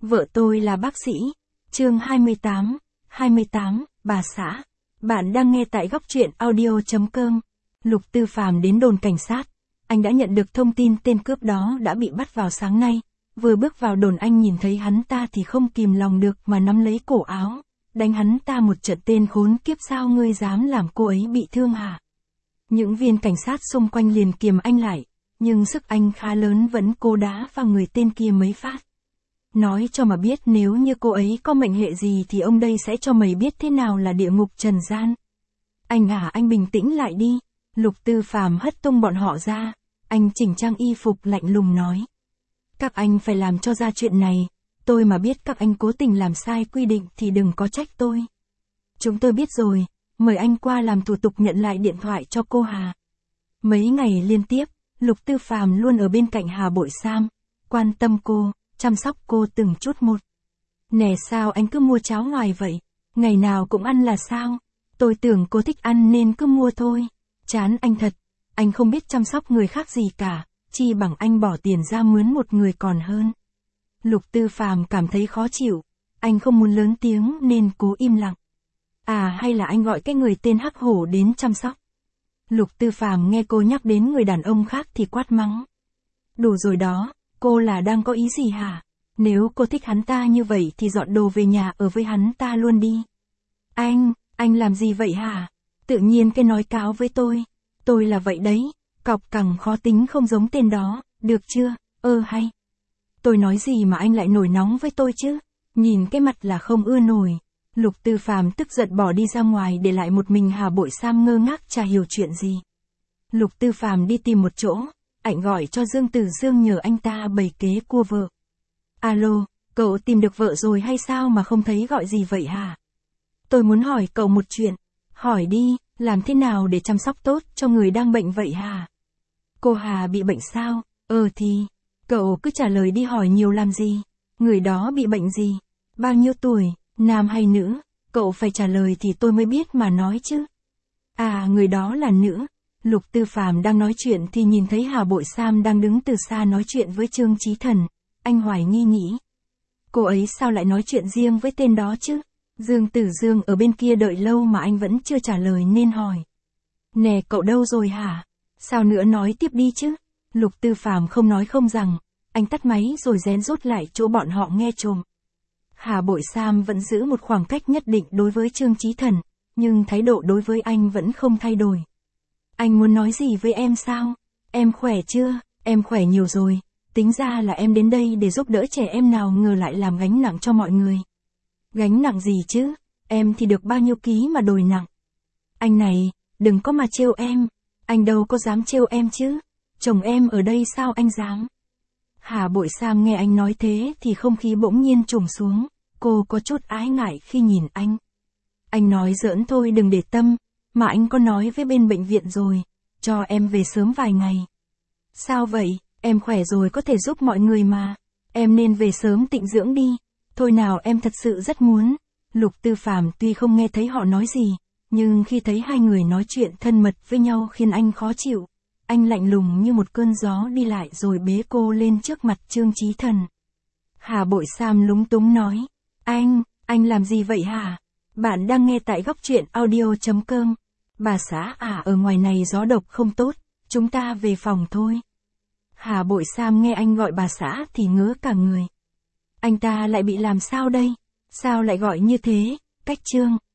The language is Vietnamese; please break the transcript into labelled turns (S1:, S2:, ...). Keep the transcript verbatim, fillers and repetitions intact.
S1: Vợ tôi là bác sĩ. Chương hai mươi tám, hai mươi tám, bà xã. Bạn đang nghe tại góc truyện audio chấm com. Lục Tư Phàm đến đồn cảnh sát. Anh đã nhận được thông tin tên cướp đó đã bị bắt vào sáng nay. Vừa bước vào đồn anh nhìn thấy hắn ta thì không kìm lòng được mà nắm lấy cổ áo. Đánh hắn ta một trận, tên khốn kiếp, sao ngươi dám làm cô ấy bị thương hả? Những viên cảnh sát xung quanh liền kiềm anh lại. Nhưng sức anh khá lớn vẫn cố đá vào người tên kia mấy phát. Nói cho mà biết, nếu như cô ấy có mệnh hệ gì thì ông đây sẽ cho mày biết thế nào là địa ngục trần gian. Anh à, anh bình tĩnh lại đi. Lục Tư Phàm hất tung bọn họ ra. Anh chỉnh trang y phục lạnh lùng nói. Các anh phải làm cho ra chuyện này. Tôi mà biết các anh cố tình làm sai quy định thì đừng có trách tôi. Chúng tôi biết rồi. Mời anh qua làm thủ tục nhận lại điện thoại cho cô Hà. Mấy ngày liên tiếp, Lục Tư Phàm luôn ở bên cạnh Hà Bội Sam, quan tâm cô, chăm sóc cô từng chút một. Nè, sao anh cứ mua cháo ngoài vậy? Ngày nào cũng ăn là sao? Tôi tưởng cô thích ăn nên cứ mua thôi. Chán anh thật. Anh không biết chăm sóc người khác gì cả, chi bằng anh bỏ tiền ra mướn một người còn hơn. Lục Tư Phàm cảm thấy khó chịu. Anh không muốn lớn tiếng nên cố im lặng. À, hay là anh gọi cái người tên Hắc Hổ đến chăm sóc? Lục Tư Phàm nghe cô nhắc đến người đàn ông khác thì quát mắng. Đủ rồi đó, cô là đang có ý gì hả? Nếu cô thích hắn ta như vậy thì dọn đồ về nhà ở với hắn ta luôn đi. Anh, anh làm gì vậy hả? Tự nhiên cái nói cáo với tôi. Tôi là vậy đấy, cọc cẳng khó tính không giống tên đó, được chưa? Ơ hay. Tôi nói gì mà anh lại nổi nóng với tôi chứ? Nhìn cái mặt là không ưa nổi. Lục Tư Phàm tức giận bỏ đi ra ngoài, để lại một mình Hà Bội Sam ngơ ngác chả hiểu chuyện gì. Lục Tư Phàm đi tìm một chỗ, ảnh gọi cho Dương Tử Dương nhờ anh ta bày kế cua vợ. Alo, cậu tìm được vợ rồi hay sao mà không thấy gọi gì vậy hả? Tôi muốn hỏi cậu một chuyện. Hỏi đi, làm thế nào để chăm sóc tốt cho người đang bệnh vậy hả? Cô Hà bị bệnh sao? Ờ thì, cậu cứ trả lời đi, hỏi nhiều làm gì? Người đó bị bệnh gì? Bao nhiêu tuổi? Nam hay nữ? Cậu phải trả lời thì tôi mới biết mà nói chứ. À, người đó là nữ. Lục Tư Phàm đang nói chuyện thì nhìn thấy Hà Bội Sam đang đứng từ xa nói chuyện với Trương Chí Thần. Anh hoài nghi nghĩ. Cô ấy sao lại nói chuyện riêng với tên đó chứ? Dương Tử Dương ở bên kia đợi lâu mà anh vẫn chưa trả lời nên hỏi. Nè, cậu đâu rồi hả? Sao nữa, nói tiếp đi chứ. Lục Tư Phàm không nói không rằng. Anh tắt máy rồi rén rút lại chỗ bọn họ nghe trộm. Hà Bội Sam vẫn giữ một khoảng cách nhất định đối với Trương Chí Thần, nhưng thái độ đối với anh vẫn không thay đổi. Anh muốn nói gì với em sao? Em khỏe chưa? Em khỏe nhiều rồi. Tính ra là em đến đây để giúp đỡ trẻ em, nào ngờ lại làm gánh nặng cho mọi người. Gánh nặng gì chứ? Em thì được bao nhiêu ký mà đồi nặng? Anh này, đừng có mà trêu em. Anh đâu có dám trêu em chứ. Chồng em ở đây sao anh dám? Hà Bội Sam nghe anh nói thế thì không khí bỗng nhiên trùng xuống. Cô có chút ái ngại khi nhìn anh. Anh nói giỡn thôi, đừng để tâm. Mà anh có nói với bên bệnh viện rồi. Cho em về sớm vài ngày. Sao vậy? Em khỏe rồi có thể giúp mọi người mà. Em nên về sớm tịnh dưỡng đi. Thôi nào, em thật sự rất muốn. Lục Tư Phàm tuy không nghe thấy họ nói gì, nhưng khi thấy hai người nói chuyện thân mật với nhau khiến anh khó chịu. Anh lạnh lùng như một cơn gió đi lại rồi bế cô lên trước mặt Trương Chí Thần. Hà Bội Sam lúng túng nói. Anh, anh làm gì vậy hả? Bạn đang nghe tại góc truyện audio chấm com. Bà xã à, ở ngoài này gió độc không tốt, chúng ta về phòng thôi. Hà Bội Sam nghe anh gọi bà xã thì ngớ cả người. Anh ta lại bị làm sao đây? Sao lại gọi như thế? Cách Trương,